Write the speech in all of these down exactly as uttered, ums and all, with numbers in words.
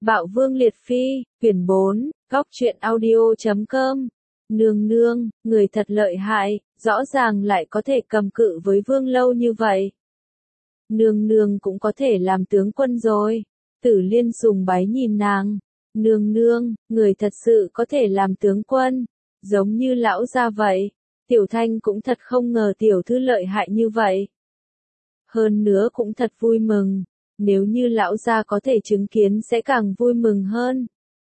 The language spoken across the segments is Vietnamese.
Bạo Vương Liệt Phi, quyển bốn, góc truyện audio chấm com. Nương nương, người thật lợi hại, rõ ràng lại có thể cầm cự với vương lâu như vậy. Nương nương cũng có thể làm tướng quân rồi. Tử Liên sùng bái nhìn nàng. Nương nương, người thật sự có thể làm tướng quân, giống như lão gia vậy. Tiểu Thanh cũng thật không ngờ tiểu thư lợi hại như vậy. Hơn nữa cũng thật vui mừng. Nếu như lão gia có thể chứng kiến sẽ càng vui mừng hơn.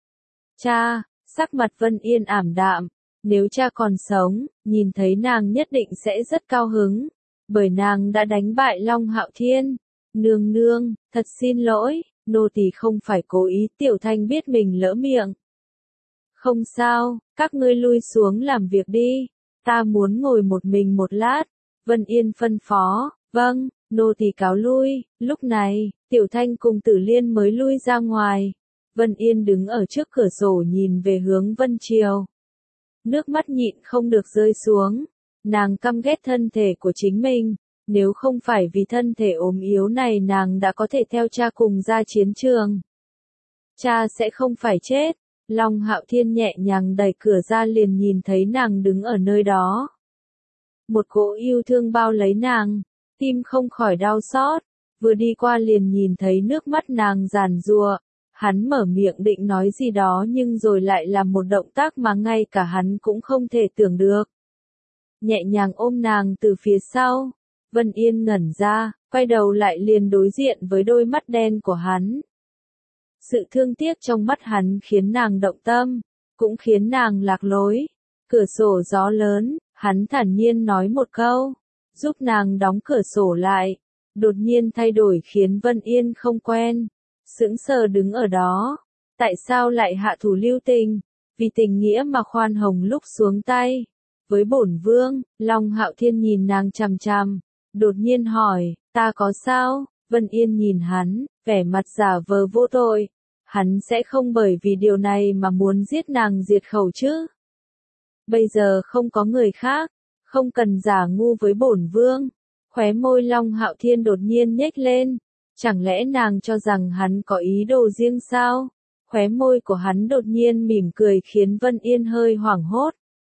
Cha, sắc mặt Vân Yên ảm đạm. Nếu cha còn sống, nhìn thấy nàng nhất định sẽ rất cao hứng. Bởi nàng đã đánh bại Long Hạo Thiên. Nương nương, thật xin lỗi, nô tỳ không phải cố ý. Tiểu Thanh biết mình lỡ miệng. Không sao, các ngươi lui xuống làm việc đi. Ta muốn ngồi một mình một lát. Vân Yên phân phó, vâng, nô tỳ cáo lui. Lúc này, Tiểu Thanh cùng Tử Liên mới lui ra ngoài. Vân Yên đứng ở trước cửa sổ nhìn về hướng Vân Triều. Nước mắt nhịn không được rơi xuống. Nàng căm ghét thân thể của chính mình. Nếu không phải vì thân thể ốm yếu này nàng đã có thể theo cha cùng ra chiến trường. Cha sẽ không phải chết. Long Hạo Thiên nhẹ nhàng đẩy cửa ra liền nhìn thấy nàng đứng ở nơi đó. Một cỗ yêu thương bao lấy nàng. Tim không khỏi đau xót. Vừa đi qua liền nhìn thấy nước mắt nàng giàn giụa. Hắn mở miệng định nói gì đó nhưng rồi lại làm một động tác mà ngay cả hắn cũng không thể tưởng được. Nhẹ nhàng ôm nàng từ phía sau. Vân Yên ngẩn ra, quay đầu lại liền đối diện với đôi mắt đen của hắn. Sự thương tiếc trong mắt hắn khiến nàng động tâm, cũng khiến nàng lạc lối. Cửa sổ gió lớn, hắn thản nhiên nói một câu, giúp nàng đóng cửa sổ lại. Đột nhiên thay đổi khiến Vân Yên không quen. Sững sờ đứng ở đó. Tại sao lại hạ thủ lưu tình? Vì tình nghĩa mà khoan hồng lúc xuống tay. Với bổn vương, Long Hạo Thiên nhìn nàng chằm chằm. Đột nhiên hỏi, ta có sao? Vân Yên nhìn hắn, vẻ mặt giả vờ vô tội. Hắn sẽ không bởi vì điều này mà muốn giết nàng diệt khẩu chứ? Bây giờ không có người khác. Không cần giả ngu với bổn vương. Khóe môi Long Hạo Thiên đột nhiên nhếch lên. Chẳng lẽ nàng cho rằng hắn có ý đồ riêng sao? Khóe môi của hắn đột nhiên mỉm cười khiến Vân Yên hơi hoảng hốt.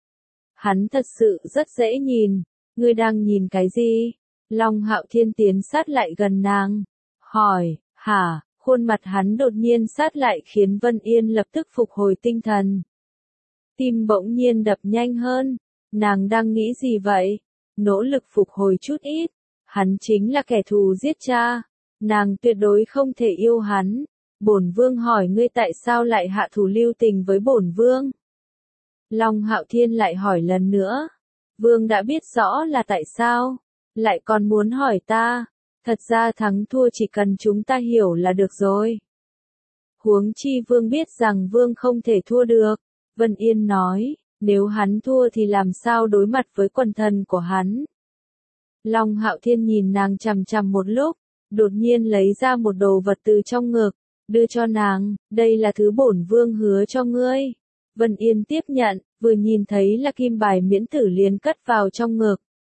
Hắn thật sự rất dễ nhìn. Ngươi đang nhìn cái gì? Long Hạo Thiên tiến sát lại gần nàng. Hỏi, hả? Khuôn mặt hắn đột nhiên sát lại khiến Vân Yên lập tức phục hồi tinh thần. Tim bỗng nhiên đập nhanh hơn. Nàng đang nghĩ gì vậy? Nỗ lực phục hồi chút ít. Hắn chính là kẻ thù giết cha. Nàng tuyệt đối không thể yêu hắn. Bổn vương hỏi ngươi tại sao lại hạ thủ lưu tình với bổn vương? Long Hạo Thiên lại hỏi lần nữa. Vương đã biết rõ là tại sao, lại còn muốn hỏi ta. Thật ra thắng thua chỉ cần chúng ta hiểu là được rồi. Huống chi vương biết rằng vương không thể thua được. Vân Yên nói, nếu hắn thua thì làm sao đối mặt với quần thần của hắn? Long Hạo Thiên nhìn nàng chằm chằm một lúc. Đột nhiên lấy ra một đồ vật từ trong ngực, đưa cho nàng, đây là thứ bổn vương hứa cho ngươi. Vân Yên tiếp nhận, vừa nhìn thấy là kim bài miễn tử liền cất vào trong ngực.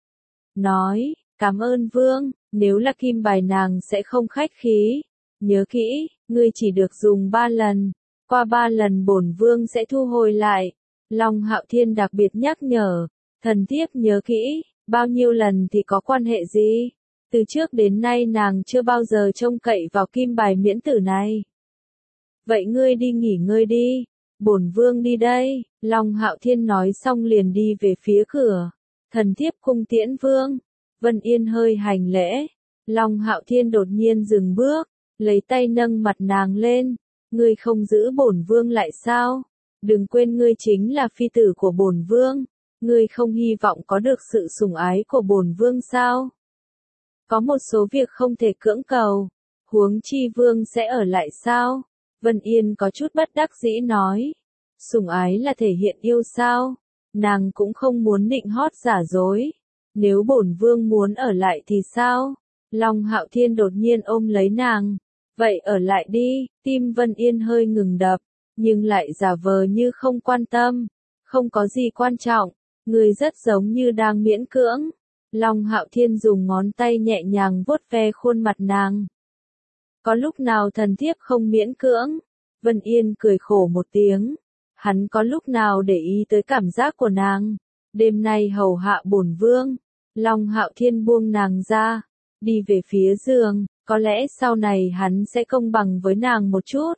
Nói, cảm ơn vương, nếu là kim bài nàng sẽ không khách khí. Nhớ kỹ, ngươi chỉ được dùng ba lần, qua ba lần bổn vương sẽ thu hồi lại. Long Hạo Thiên đặc biệt nhắc nhở, thần thiếp nhớ kỹ, bao nhiêu lần thì có quan hệ gì? Từ trước đến nay nàng chưa bao giờ trông cậy vào kim bài miễn tử này. Vậy ngươi đi nghỉ ngơi đi, bổn vương đi đây. Long Hạo Thiên nói xong liền đi về phía cửa. Thần thiếp cung tiễn vương. Vân Yên hơi hành lễ. Long Hạo Thiên đột nhiên dừng bước, lấy tay nâng mặt nàng lên. Ngươi không giữ bổn vương lại sao? Đừng quên ngươi chính là phi tử của bổn vương. Ngươi không hy vọng có được sự sủng ái của bổn vương sao? Có một số việc không thể cưỡng cầu. Huống chi vương sẽ ở lại sao? Vân Yên có chút bất đắc dĩ nói. Sủng ái là thể hiện yêu sao? Nàng cũng không muốn nịnh hót giả dối. Nếu bổn vương muốn ở lại thì sao? Long Hạo Thiên đột nhiên ôm lấy nàng. Vậy ở lại đi. Tim Vân Yên hơi ngừng đập, nhưng lại giả vờ như không quan tâm. Không có gì quan trọng. Người rất giống như đang miễn cưỡng. Long Hạo Thiên dùng ngón tay nhẹ nhàng vuốt ve khuôn mặt nàng. Có lúc nào thần thiếp không miễn cưỡng? Vân Yên cười khổ một tiếng. Hắn có lúc nào để ý tới cảm giác của nàng. Đêm nay hầu hạ bổn vương. Long Hạo Thiên buông nàng ra. Đi về phía giường. Có lẽ sau này hắn sẽ công bằng với nàng một chút.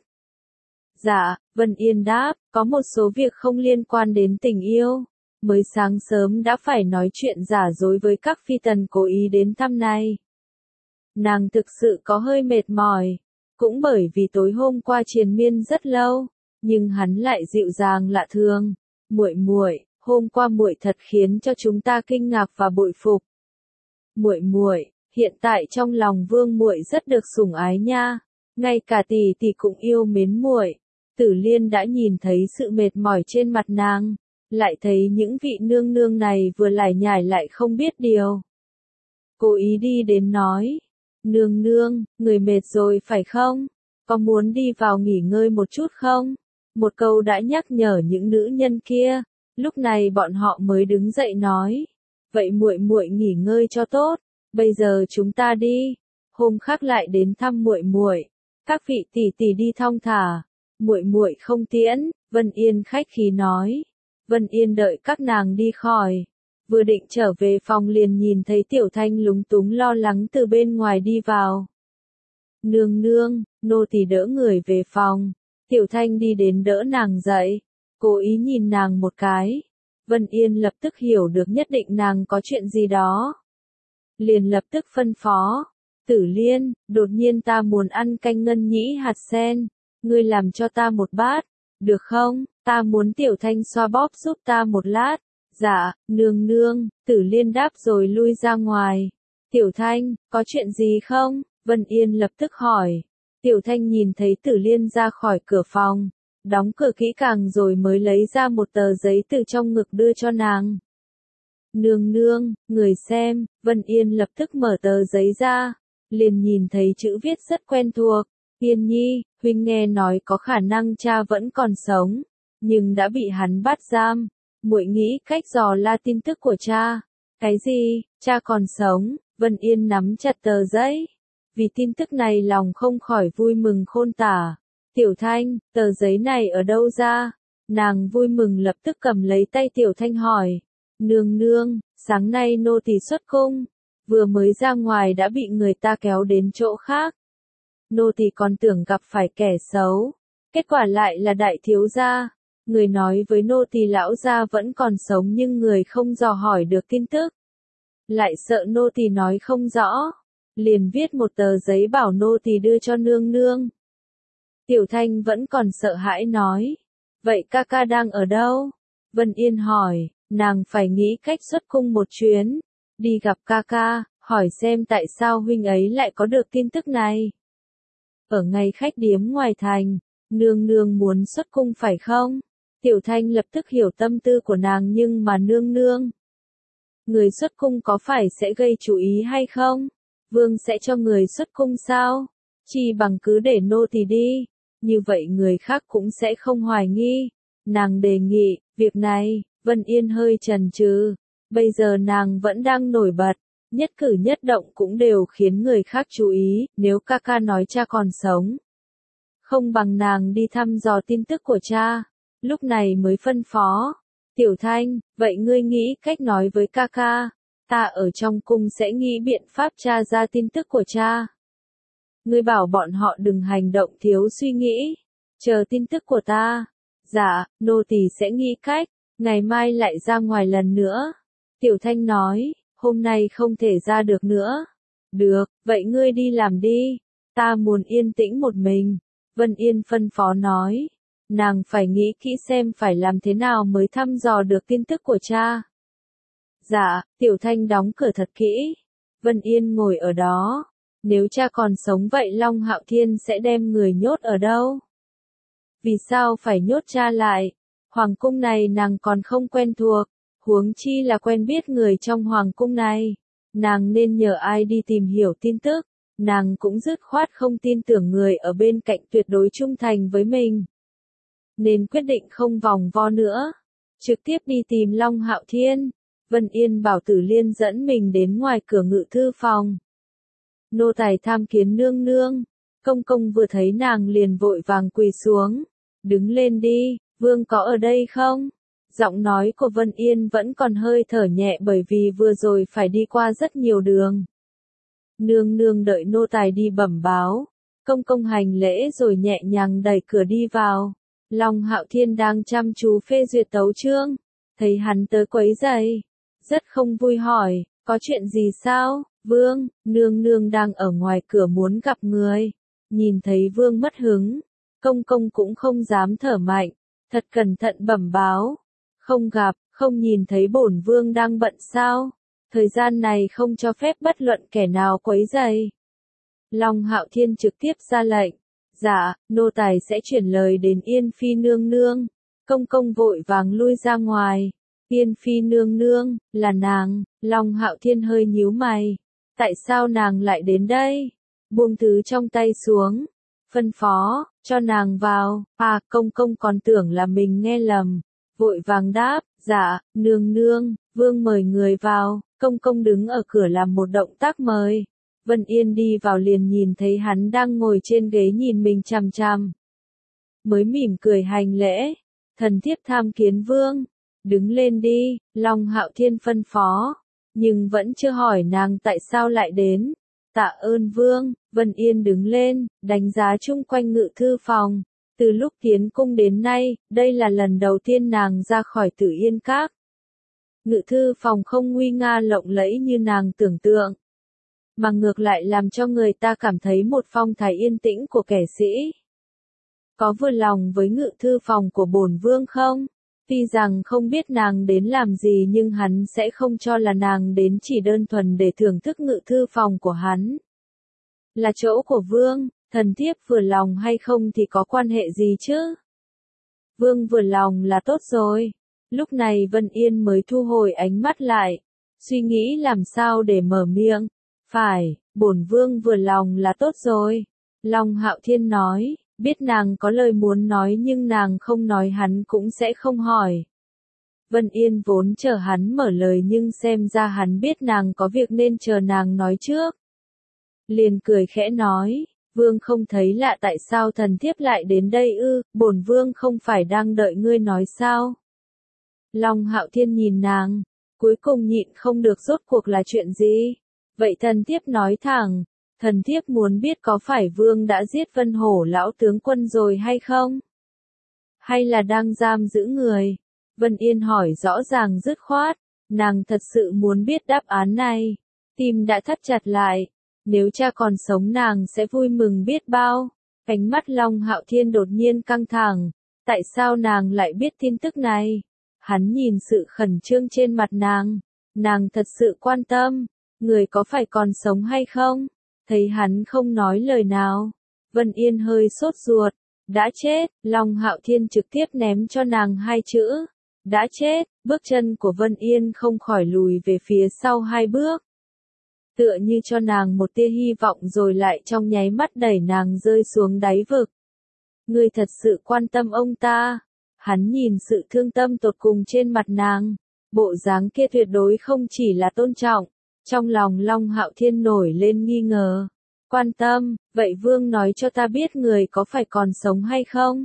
Dạ, Vân Yên đáp. Có một số việc không liên quan đến tình yêu. Mới sáng sớm đã phải nói chuyện giả dối với các phi tần cố ý đến thăm này. Nàng thực sự có hơi mệt mỏi. Cũng bởi vì tối hôm qua triền miên rất lâu. Nhưng hắn lại dịu dàng lạ thường. Muội muội, hôm qua muội thật khiến cho chúng ta kinh ngạc và bội phục. Muội muội, hiện tại trong lòng vương muội rất được sủng ái nha. Ngay cả tỷ tỷ cũng yêu mến muội. Tử Liên đã nhìn thấy sự mệt mỏi trên mặt nàng. Lại thấy những vị nương nương này vừa lải nhải lại không biết điều. Cố ý đi đến nói. Nương nương, người mệt rồi phải không? Có muốn đi vào nghỉ ngơi một chút không? Một câu đã nhắc nhở những nữ nhân kia. Lúc này bọn họ mới đứng dậy nói. Vậy muội muội nghỉ ngơi cho tốt. Bây giờ chúng ta đi. Hôm khác lại đến thăm muội muội. Các vị tỷ tỷ đi thong thả. Muội muội không tiễn. Vân Yên khách khí nói. Vân Yên đợi các nàng đi khỏi. Vừa định trở về phòng liền nhìn thấy Tiểu Thanh lúng túng lo lắng từ bên ngoài đi vào. Nương nương, nô tỳ đỡ người về phòng. Tiểu Thanh đi đến đỡ nàng dậy. Cố ý nhìn nàng một cái. Vân Yên lập tức hiểu được nhất định nàng có chuyện gì đó. Liền lập tức phân phó. Tử Liên, đột nhiên ta muốn ăn canh ngân nhĩ hạt sen. Ngươi làm cho ta một bát. Được không? Ta muốn Tiểu Thanh xoa bóp giúp ta một lát. Dạ, nương nương, Tử Liên đáp rồi lui ra ngoài. Tiểu Thanh, có chuyện gì không? Vân Yên lập tức hỏi. Tiểu Thanh nhìn thấy Tử Liên ra khỏi cửa phòng. Đóng cửa kỹ càng rồi mới lấy ra một tờ giấy từ trong ngực đưa cho nàng. Nương nương, người xem, Vân Yên lập tức mở tờ giấy ra. Liền nhìn thấy chữ viết rất quen thuộc. Yên nhi, huynh nghe nói có khả năng cha vẫn còn sống. Nhưng đã bị hắn bắt giam. Muội nghĩ cách dò la tin tức của cha. Cái gì, cha còn sống? Vân Yên nắm chặt tờ giấy. Vì tin tức này lòng không khỏi vui mừng khôn tả. Tiểu Thanh, tờ giấy này ở đâu ra? Nàng vui mừng lập tức cầm lấy tay Tiểu Thanh hỏi. Nương nương, sáng nay nô tỳ xuất cung. Vừa mới ra ngoài đã bị người ta kéo đến chỗ khác. Nô tỳ còn tưởng gặp phải kẻ xấu. Kết quả lại là đại thiếu gia. Người nói với nô tỳ lão gia vẫn còn sống nhưng người không dò hỏi được tin tức. Lại sợ nô tỳ nói không rõ. Liền viết một tờ giấy bảo nô tỳ đưa cho nương nương. Tiểu Thanh vẫn còn sợ hãi nói. Vậy ca ca đang ở đâu? Vân Yên hỏi, nàng phải nghĩ cách xuất cung một chuyến. Đi gặp ca ca, hỏi xem tại sao huynh ấy lại có được tin tức này. Ở ngay khách điếm ngoài thành, nương nương muốn xuất cung phải không? Tiểu Thanh lập tức hiểu tâm tư của nàng nhưng mà nương nương. Người xuất cung có phải sẽ gây chú ý hay không? Vương sẽ cho người xuất cung sao? Chỉ bằng cứ để nô tỳ đi. Như vậy người khác cũng sẽ không hoài nghi. Nàng đề nghị, việc này, Vân Yên hơi chần chừ. Bây giờ nàng vẫn đang nổi bật. Nhất cử nhất động cũng đều khiến người khác chú ý. Nếu ca ca nói cha còn sống. Không bằng nàng đi thăm dò tin tức của cha. Lúc này mới phân phó. Tiểu Thanh, vậy ngươi nghĩ cách nói với ca ca. Ta ở trong cung sẽ nghĩ biện pháp tra ra tin tức của cha. Ngươi bảo bọn họ đừng hành động thiếu suy nghĩ. Chờ tin tức của ta. Dạ, nô tỳ sẽ nghĩ cách. Ngày mai lại ra ngoài lần nữa. Tiểu Thanh nói, hôm nay không thể ra được nữa. Được, vậy ngươi đi làm đi. Ta muốn yên tĩnh một mình. Vân Yên phân phó nói. Nàng phải nghĩ kỹ xem phải làm thế nào mới thăm dò được tin tức của cha. Dạ, Tiểu Thanh đóng cửa thật kỹ. Vân Yên ngồi ở đó. Nếu cha còn sống vậy Long Hạo Thiên sẽ đem người nhốt ở đâu? Vì sao phải nhốt cha lại? Hoàng cung này nàng còn không quen thuộc. Huống chi là quen biết người trong hoàng cung này. Nàng nên nhờ ai đi tìm hiểu tin tức. Nàng cũng dứt khoát không tin tưởng người ở bên cạnh tuyệt đối trung thành với mình. Nên quyết định không vòng vo nữa. Trực tiếp đi tìm Long Hạo Thiên. Vân Yên bảo Tử Liên dẫn mình đến ngoài cửa ngự thư phòng. Nô tài tham kiến nương nương. Công công vừa thấy nàng liền vội vàng quỳ xuống. Đứng lên đi, vương có ở đây không? Giọng nói của Vân Yên vẫn còn hơi thở nhẹ bởi vì vừa rồi phải đi qua rất nhiều đường. Nương nương đợi nô tài đi bẩm báo. Công công hành lễ rồi nhẹ nhàng đẩy cửa đi vào. Long Hạo Thiên đang chăm chú phê duyệt tấu chương. Thấy hắn tới quấy rầy. Rất không vui hỏi, có chuyện gì sao? Vương, nương nương đang ở ngoài cửa muốn gặp người. Nhìn thấy vương mất hứng. Công công cũng không dám thở mạnh. Thật cẩn thận bẩm báo. Không gặp, không nhìn thấy bổn vương đang bận sao? Thời gian này không cho phép bất luận kẻ nào quấy rầy. Long Hạo Thiên trực tiếp ra lệnh. Dạ, nô tài sẽ chuyển lời đến Yên Phi nương nương. Công công vội vàng lui ra ngoài. Yên Phi nương nương, là nàng. Long Hạo Thiên hơi nhíu mày. Tại sao nàng lại đến đây? Buông thứ trong tay xuống. Phân phó, cho nàng vào. À, công công còn tưởng là mình nghe lầm. Vội vàng đáp, dạ, nương nương, vương mời người vào. Công công đứng ở cửa làm một động tác mời. Vân Yên đi vào liền nhìn thấy hắn đang ngồi trên ghế nhìn mình chằm chằm. Mới mỉm cười hành lễ. Thần thiếp tham kiến vương. Đứng lên đi, Long Hạo Thiên phân phó. Nhưng vẫn chưa hỏi nàng tại sao lại đến. Tạ ơn vương. Vân Yên đứng lên, đánh giá chung quanh ngự thư phòng. Từ lúc tiến cung đến nay, đây là lần đầu tiên nàng ra khỏi Tử Yên Các. Ngự thư phòng không nguy nga lộng lẫy như nàng tưởng tượng, mà ngược lại làm cho người ta cảm thấy một phong thái yên tĩnh của kẻ sĩ. Có vừa lòng với ngự thư phòng của bổn vương không? Tuy rằng không biết nàng đến làm gì nhưng hắn sẽ không cho là nàng đến chỉ đơn thuần để thưởng thức ngự thư phòng của hắn. Là chỗ của vương, thần thiếp vừa lòng hay không thì có quan hệ gì chứ? Vương vừa lòng là tốt rồi. Lúc này Vân Yên mới thu hồi ánh mắt lại, suy nghĩ làm sao để mở miệng. Phải, bổn vương vừa lòng là tốt rồi. Long Hạo Thiên nói, biết nàng có lời muốn nói nhưng nàng không nói hắn cũng sẽ không hỏi. Vân Yên vốn chờ hắn mở lời nhưng xem ra hắn biết nàng có việc nên chờ nàng nói trước. Liền cười khẽ nói, vương không thấy lạ tại sao thần thiếp lại đến đây ư, bổn vương không phải đang đợi ngươi nói sao? Long Hạo Thiên nhìn nàng, cuối cùng nhịn không được rốt cuộc là chuyện gì? Vậy thần thiếp nói thẳng, thần thiếp muốn biết có phải vương đã giết Vân Hổ lão tướng quân rồi hay không? Hay là đang giam giữ người? Vân Yên hỏi rõ ràng dứt khoát, nàng thật sự muốn biết đáp án này. Tim đã thắt chặt lại, nếu cha còn sống nàng sẽ vui mừng biết bao. Ánh mắt Long Hạo Thiên đột nhiên căng thẳng, tại sao nàng lại biết tin tức này? Hắn nhìn sự khẩn trương trên mặt nàng, nàng thật sự quan tâm, người có phải còn sống hay không? Thấy hắn không nói lời nào, Vân Yên hơi sốt ruột, đã chết. Long Hạo Thiên trực tiếp ném cho nàng hai chữ, đã chết. Bước chân của Vân Yên không khỏi lùi về phía sau hai bước, tựa như cho nàng một tia hy vọng rồi lại trong nháy mắt đẩy nàng rơi xuống đáy vực. Ngươi thật sự quan tâm ông ta? Hắn nhìn sự thương tâm tột cùng trên mặt nàng, bộ dáng kia tuyệt đối không chỉ là tôn trọng. Trong lòng Long Hạo Thiên nổi lên nghi ngờ. Quan tâm, vậy vương nói cho ta biết người có phải còn sống hay không?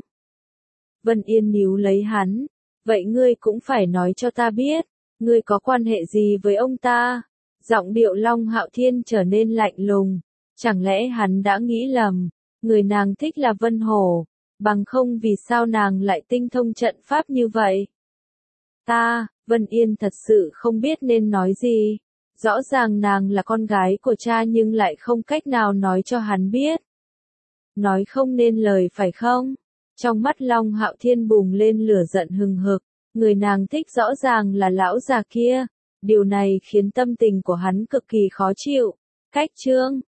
Vân Yên níu lấy hắn, vậy ngươi cũng phải nói cho ta biết, ngươi có quan hệ gì với ông ta? Giọng điệu Long Hạo Thiên trở nên lạnh lùng, chẳng lẽ hắn đã nghĩ lầm, người nàng thích là Vân Hổ, bằng không vì sao nàng lại tinh thông trận pháp như vậy? Ta, Vân Yên thật sự không biết nên nói gì. Rõ ràng nàng là con gái của cha nhưng lại không cách nào nói cho hắn biết. Nói không nên lời phải không? Trong mắt Long Hạo Thiên bùng lên lửa giận hừng hực, người nàng thích rõ ràng là lão già kia. Điều này khiến tâm tình của hắn cực kỳ khó chịu. Cách chương